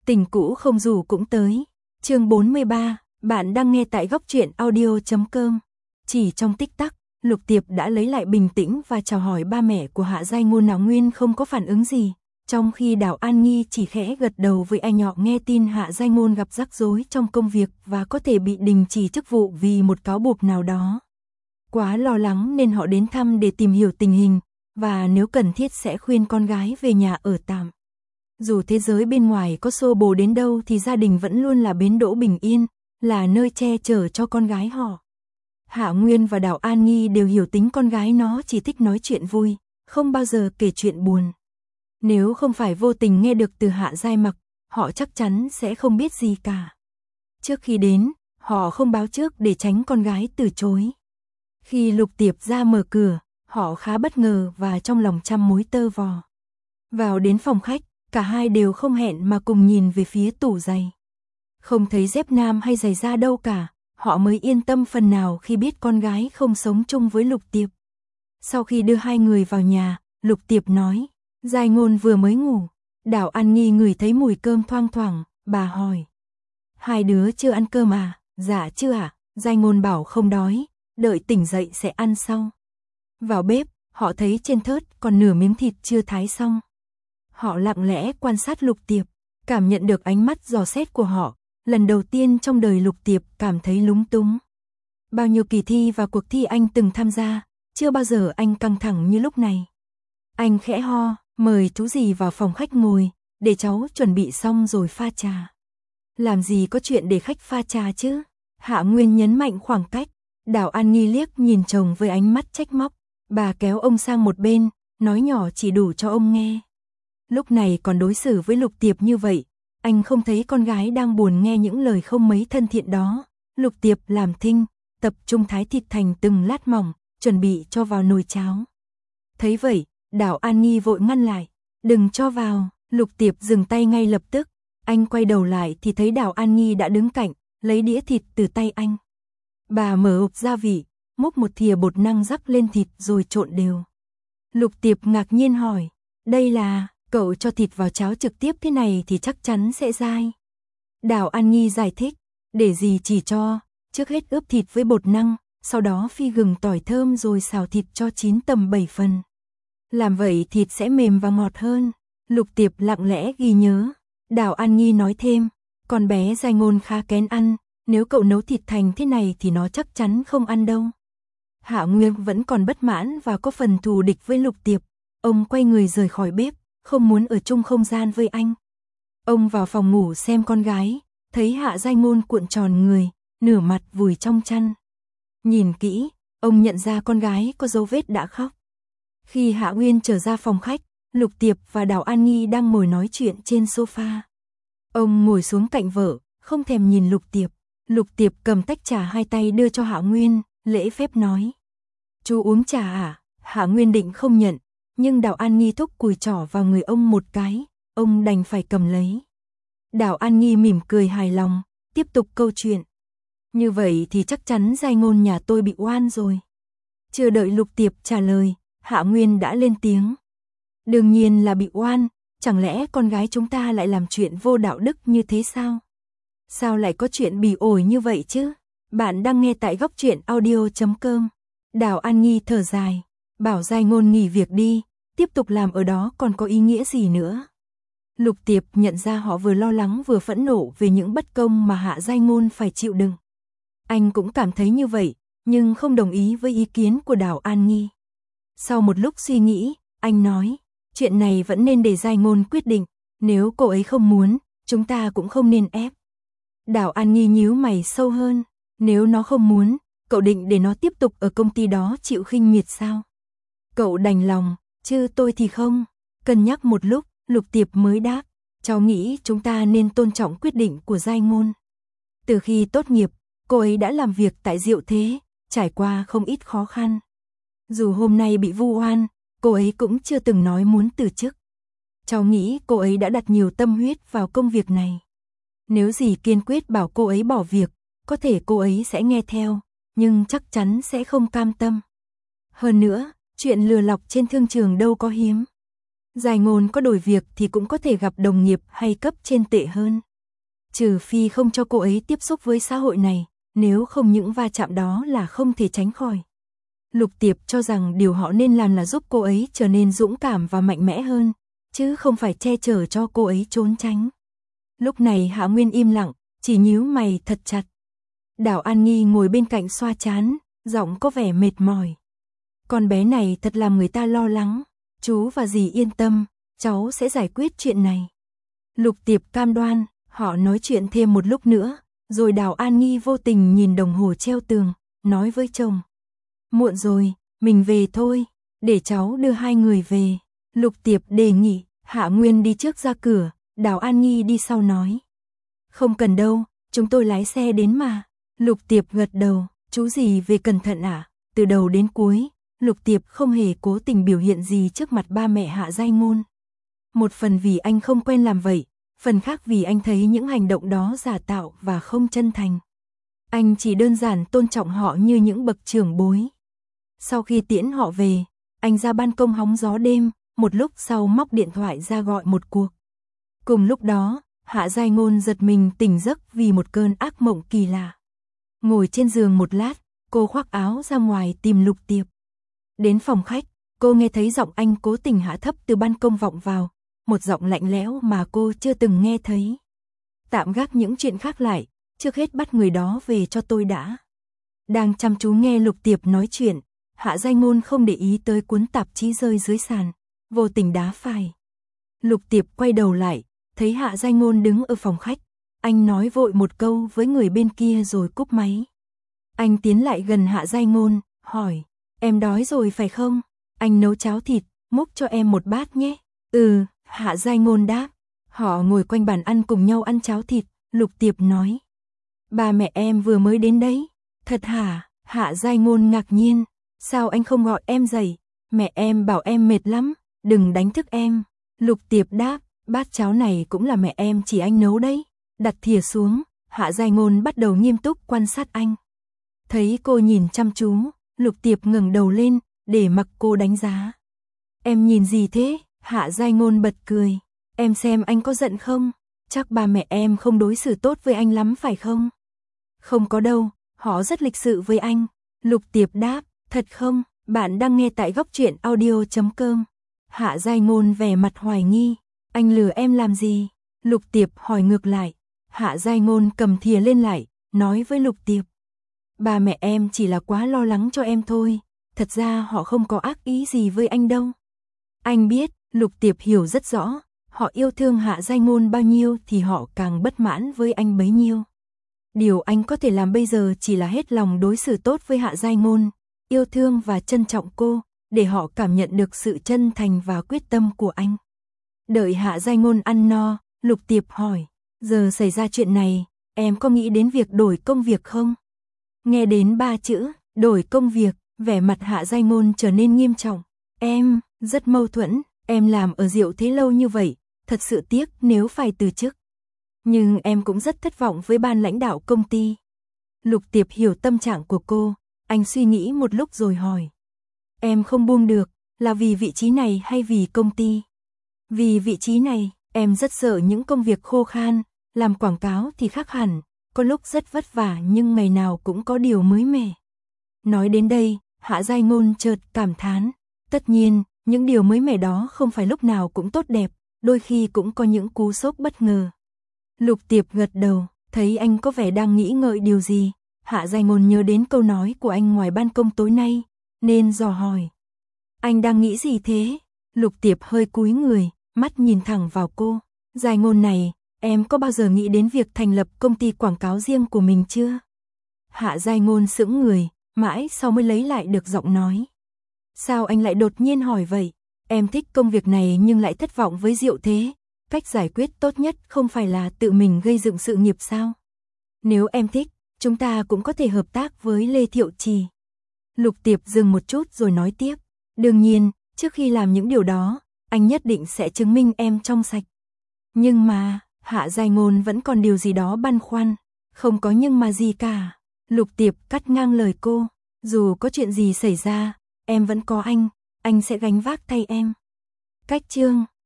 Tình cũ không dù cũng tới. Chương 43, bạn đang nghe tại góc truyện audio.com. Chỉ trong tích tắc, Lục Tiệp đã lấy lại bình tĩnh và chào hỏi ba mẹ của Hạ Giai Ngôn. Nào Nguyên không có phản ứng gì, trong khi Đào An Nghi chỉ khẽ gật đầu với anh nhỏ. Nghe tin Hạ Giai Ngôn gặp rắc rối trong công việc và có thể bị đình chỉ chức vụ vì một cáo buộc nào đó. Quá lo lắng nên họ đến thăm để tìm hiểu tình hình, và nếu cần thiết sẽ khuyên con gái về nhà ở tạm. Dù thế giới bên ngoài có xô bồ đến đâu thì gia đình vẫn luôn là bến đỗ bình yên, là nơi che chở cho con gái họ. Hạ Nguyên và Đào An Nghi đều hiểu tính con gái nó chỉ thích nói chuyện vui, không bao giờ kể chuyện buồn. Nếu không phải vô tình nghe được từ Hạ Giai Mặc, họ chắc chắn sẽ không biết gì cả. Trước khi đến, họ không báo trước để tránh con gái từ chối. Khi Lục Tiệp ra mở cửa, họ khá bất ngờ và trong lòng trăm mối tơ vò. Vào đến phòng khách, cả hai đều không hẹn mà cùng nhìn về phía tủ giày. Không thấy dép nam hay giày da đâu cả, họ mới yên tâm phần nào khi biết con gái không sống chung với Lục Tiệp. Sau khi đưa hai người vào nhà, Lục Tiệp nói, Giai Ngôn vừa mới ngủ. Đào An Nghi ngửi thấy mùi cơm thoang thoảng, bà hỏi. Hai đứa chưa ăn cơm à? Dạ chưa ạ, Giai Ngôn bảo không đói, đợi tỉnh dậy sẽ ăn sau. Vào bếp, họ thấy trên thớt còn nửa miếng thịt chưa thái xong. Họ lặng lẽ quan sát Lục Tiệp, cảm nhận được ánh mắt dò xét của họ. Lần đầu tiên trong đời Lục Tiệp cảm thấy lúng túng. Bao nhiêu kỳ thi và cuộc thi anh từng tham gia, chưa bao giờ anh căng thẳng như lúc này. Anh khẽ ho, mời chú dì vào phòng khách ngồi, để cháu chuẩn bị xong rồi pha trà. Làm gì có chuyện để khách pha trà chứ? Hạ Nguyên nhấn mạnh khoảng cách. Đào An Nghi liếc nhìn chồng với ánh mắt trách móc. Bà kéo ông sang một bên, nói nhỏ chỉ đủ cho ông nghe. Lúc này còn đối xử với Lục Tiệp như vậy, anh không thấy con gái đang buồn nghe những lời không mấy thân thiện đó. Lục Tiệp làm thinh, tập trung thái thịt thành từng lát mỏng, chuẩn bị cho vào nồi cháo. Thấy vậy, Đào An Nghi vội ngăn lại, đừng cho vào. Lục Tiệp dừng tay ngay lập tức. Anh quay đầu lại thì thấy Đào An Nghi đã đứng cạnh, lấy đĩa thịt từ tay anh. Bà mở hộp gia vị, múc một thìa bột năng rắc lên thịt rồi trộn đều. Lục Tiệp ngạc nhiên hỏi, đây là, cậu cho thịt vào cháo trực tiếp thế này thì chắc chắn sẽ dai. Đào An Nghi giải thích, để gì chỉ cho, trước hết ướp thịt với bột năng, sau đó phi gừng tỏi thơm rồi xào thịt cho chín tầm 7 phần. Làm vậy thịt sẽ mềm và ngọt hơn. Lục Tiệp lặng lẽ ghi nhớ. Đào An Nghi nói thêm, con bé Giai Ngôn khá kén ăn, nếu cậu nấu thịt thành thế này thì nó chắc chắn không ăn đâu. Hạ Nguyên vẫn còn bất mãn và có phần thù địch với Lục Tiệp. Ông quay người rời khỏi bếp, không muốn ở chung không gian với anh. Ông vào phòng ngủ xem con gái, thấy Hạ Giai Ngôn cuộn tròn người, nửa mặt vùi trong chăn. Nhìn kỹ, ông nhận ra con gái có dấu vết đã khóc. Khi Hạ Nguyên trở ra phòng khách, Lục Tiệp và Đào An Nghi đang ngồi nói chuyện trên sofa. Ông ngồi xuống cạnh vợ, không thèm nhìn Lục Tiệp. Lục Tiệp cầm tách trà hai tay đưa cho Hạ Nguyên, lễ phép nói. Chú uống trà à? Hạ Nguyên định không nhận, nhưng Đào An Nghi thúc cùi trỏ vào người ông một cái, ông đành phải cầm lấy. Đào An Nghi mỉm cười hài lòng, tiếp tục câu chuyện. Như vậy thì chắc chắn Giai Ngôn nhà tôi bị oan rồi. Chưa đợi Lục Tiệp trả lời, Hạ Nguyên đã lên tiếng. Đương nhiên là bị oan, chẳng lẽ con gái chúng ta lại làm chuyện vô đạo đức như thế sao? Sao lại có chuyện bỉ ổi như vậy chứ? Bạn đang nghe tại góc truyện audio.com. Đào An Nghi thở dài, bảo Giai Ngôn nghỉ việc đi, tiếp tục làm ở đó còn có ý nghĩa gì nữa. Lục Tiệp nhận ra họ vừa lo lắng vừa phẫn nộ về những bất công mà Hạ Giai Ngôn phải chịu đựng. Anh cũng cảm thấy như vậy, nhưng không đồng ý với ý kiến của Đào An Nghi. Sau một lúc suy nghĩ, anh nói, chuyện này vẫn nên để Giai Ngôn quyết định, nếu cô ấy không muốn, chúng ta cũng không nên ép. Đào An Nghi nhíu mày sâu hơn, nếu nó không muốn, cậu định để nó tiếp tục ở công ty đó chịu khinh miệt sao? Cậu đành lòng, chứ tôi thì không. Cân nhắc một lúc, Lục Tiệp mới đáp, cháu nghĩ chúng ta nên tôn trọng quyết định của Giai Ngôn. Từ khi tốt nghiệp, cô ấy đã làm việc tại Diệu Thế, trải qua không ít khó khăn. Dù hôm nay bị vu oan, cô ấy cũng chưa từng nói muốn từ chức. Cháu nghĩ cô ấy đã đặt nhiều tâm huyết vào công việc này. Nếu dì kiên quyết bảo cô ấy bỏ việc, có thể cô ấy sẽ nghe theo, nhưng chắc chắn sẽ không cam tâm. Hơn nữa, chuyện lừa lọc trên thương trường đâu có hiếm. Giai Ngôn có đổi việc thì cũng có thể gặp đồng nghiệp hay cấp trên tệ hơn. Trừ phi không cho cô ấy tiếp xúc với xã hội này, nếu không những va chạm đó là không thể tránh khỏi. Lục Tiệp cho rằng điều họ nên làm là giúp cô ấy trở nên dũng cảm và mạnh mẽ hơn, chứ không phải che chở cho cô ấy trốn tránh. Lúc này Hạ Nguyên im lặng, chỉ nhíu mày thật chặt. Đào An Nghi ngồi bên cạnh xoa trán, giọng có vẻ mệt mỏi. Con bé này thật làm người ta lo lắng. Chú và dì yên tâm, cháu sẽ giải quyết chuyện này. Lục Tiệp cam đoan. Họ nói chuyện thêm một lúc nữa, rồi Đào An Nghi vô tình nhìn đồng hồ treo tường, nói với chồng. Muộn rồi, mình về thôi, để cháu đưa hai người về. Lục Tiệp đề nghị. Hạ Nguyên đi trước ra cửa, Đào An Nghi đi sau nói. Không cần đâu, chúng tôi lái xe đến mà. Lục Tiệp gật đầu. Chú dì về cẩn thận ạ. Từ đầu đến cuối, Lục Tiệp không hề cố tình biểu hiện gì trước mặt ba mẹ Hạ Giai Ngôn. Một phần vì anh không quen làm vậy, phần khác vì anh thấy những hành động đó giả tạo và không chân thành. Anh chỉ đơn giản tôn trọng họ như những bậc trưởng bối. Sau khi tiễn họ về, anh ra ban công hóng gió đêm, một lúc sau móc điện thoại ra gọi một cuộc. Cùng lúc đó, Hạ Giai Ngôn giật mình tỉnh giấc vì một cơn ác mộng kỳ lạ. Ngồi trên giường một lát, cô khoác áo ra ngoài tìm Lục Tiệp. Đến phòng khách, cô nghe thấy giọng anh cố tình hạ thấp từ ban công vọng vào, một giọng lạnh lẽo mà cô chưa từng nghe thấy. Tạm gác những chuyện khác lại, trước hết bắt người đó về cho tôi đã. Đang chăm chú nghe Lục Tiệp nói chuyện, Hạ Giai Ngôn không để ý tới cuốn tạp chí rơi dưới sàn, vô tình đá phải. Lục Tiệp quay đầu lại, thấy Hạ Giai Ngôn đứng ở phòng khách, anh nói vội một câu với người bên kia rồi cúp máy. Anh tiến lại gần Hạ Giai Ngôn, hỏi, em đói rồi phải không? Anh nấu cháo thịt, múc cho em một bát nhé. Ừ, Hạ Giai Ngôn đáp. Họ ngồi quanh bàn ăn cùng nhau ăn cháo thịt, Lục Tiệp nói. Ba mẹ em vừa mới đến đấy. Thật hả? Hạ Giai Ngôn ngạc nhiên. Sao anh không gọi em dậy? Mẹ em bảo em mệt lắm, đừng đánh thức em. Lục Tiệp đáp, bát cháo này cũng là mẹ em chỉ anh nấu đấy. Đặt thìa xuống, Hạ Giai Ngôn bắt đầu nghiêm túc quan sát anh. Thấy cô nhìn chăm chú, Lục Tiệp ngẩng đầu lên, để mặc cô đánh giá. Em nhìn gì thế? Hạ Giai Ngôn bật cười. Em xem anh có giận không? Chắc ba mẹ em không đối xử tốt với anh lắm phải không? Không có đâu, họ rất lịch sự với anh. Lục Tiệp đáp, thật không? Bạn đang nghe tại Góc Truyện Audio.com. Hạ Giai Ngôn vẻ mặt hoài nghi. Anh lừa em làm gì? Lục Tiệp hỏi ngược lại. Hạ Giai Ngôn cầm thìa lên lại, nói với Lục Tiệp. Ba mẹ em chỉ là quá lo lắng cho em thôi. Thật ra họ không có ác ý gì với anh đâu. Anh biết, Lục Tiệp hiểu rất rõ. Họ yêu thương Hạ Giai Ngôn bao nhiêu thì họ càng bất mãn với anh bấy nhiêu. Điều anh có thể làm bây giờ chỉ là hết lòng đối xử tốt với Hạ Giai Ngôn, yêu thương và trân trọng cô, để họ cảm nhận được sự chân thành và quyết tâm của anh. Đợi Hạ Giai Ngôn ăn no, Lục Tiệp hỏi, giờ xảy ra chuyện này, em có nghĩ đến việc đổi công việc không? Nghe đến 3 chữ, đổi công việc, vẻ mặt Hạ Giai Ngôn trở nên nghiêm trọng. Em, rất mâu thuẫn, em làm ở Diệu Thế lâu như vậy, thật sự tiếc nếu phải từ chức. Nhưng em cũng rất thất vọng với ban lãnh đạo công ty. Lục Tiệp hiểu tâm trạng của cô, anh suy nghĩ một lúc rồi hỏi. Em không buông được, là vì vị trí này hay vì công ty? Vì vị trí này, em rất sợ những công việc khô khan, làm quảng cáo thì khác hẳn, có lúc rất vất vả nhưng ngày nào cũng có điều mới mẻ. Nói đến đây, Hạ Giai Ngôn chợt cảm thán. Tất nhiên, những điều mới mẻ đó không phải lúc nào cũng tốt đẹp, đôi khi cũng có những cú sốc bất ngờ. Lục Tiệp gật đầu, thấy anh có vẻ đang nghĩ ngợi điều gì. Hạ Giai Ngôn nhớ đến câu nói của anh ngoài ban công tối nay, nên dò hỏi. Anh đang nghĩ gì thế? Lục Tiệp hơi cúi người, mắt nhìn thẳng vào cô. Giai Ngôn này, em có bao giờ nghĩ đến việc thành lập công ty quảng cáo riêng của mình chưa? Hạ Giai Ngôn sững người, mãi sau mới lấy lại được giọng nói. Sao anh lại đột nhiên hỏi vậy? Em thích công việc này nhưng lại thất vọng với Diệu Thế. Cách giải quyết tốt nhất không phải là tự mình gây dựng sự nghiệp sao? Nếu em thích, chúng ta cũng có thể hợp tác với Lê Thiệu Trì. Lục Tiệp dừng một chút rồi nói tiếp. Đương nhiên, trước khi làm những điều đó, anh nhất định sẽ chứng minh em trong sạch. Nhưng mà, Hạ Giai Ngôn vẫn còn điều gì đó băn khoăn. Không có nhưng mà gì cả. Lục Tiệp cắt ngang lời cô. Dù có chuyện gì xảy ra, em vẫn có anh sẽ gánh vác thay em. Cách chương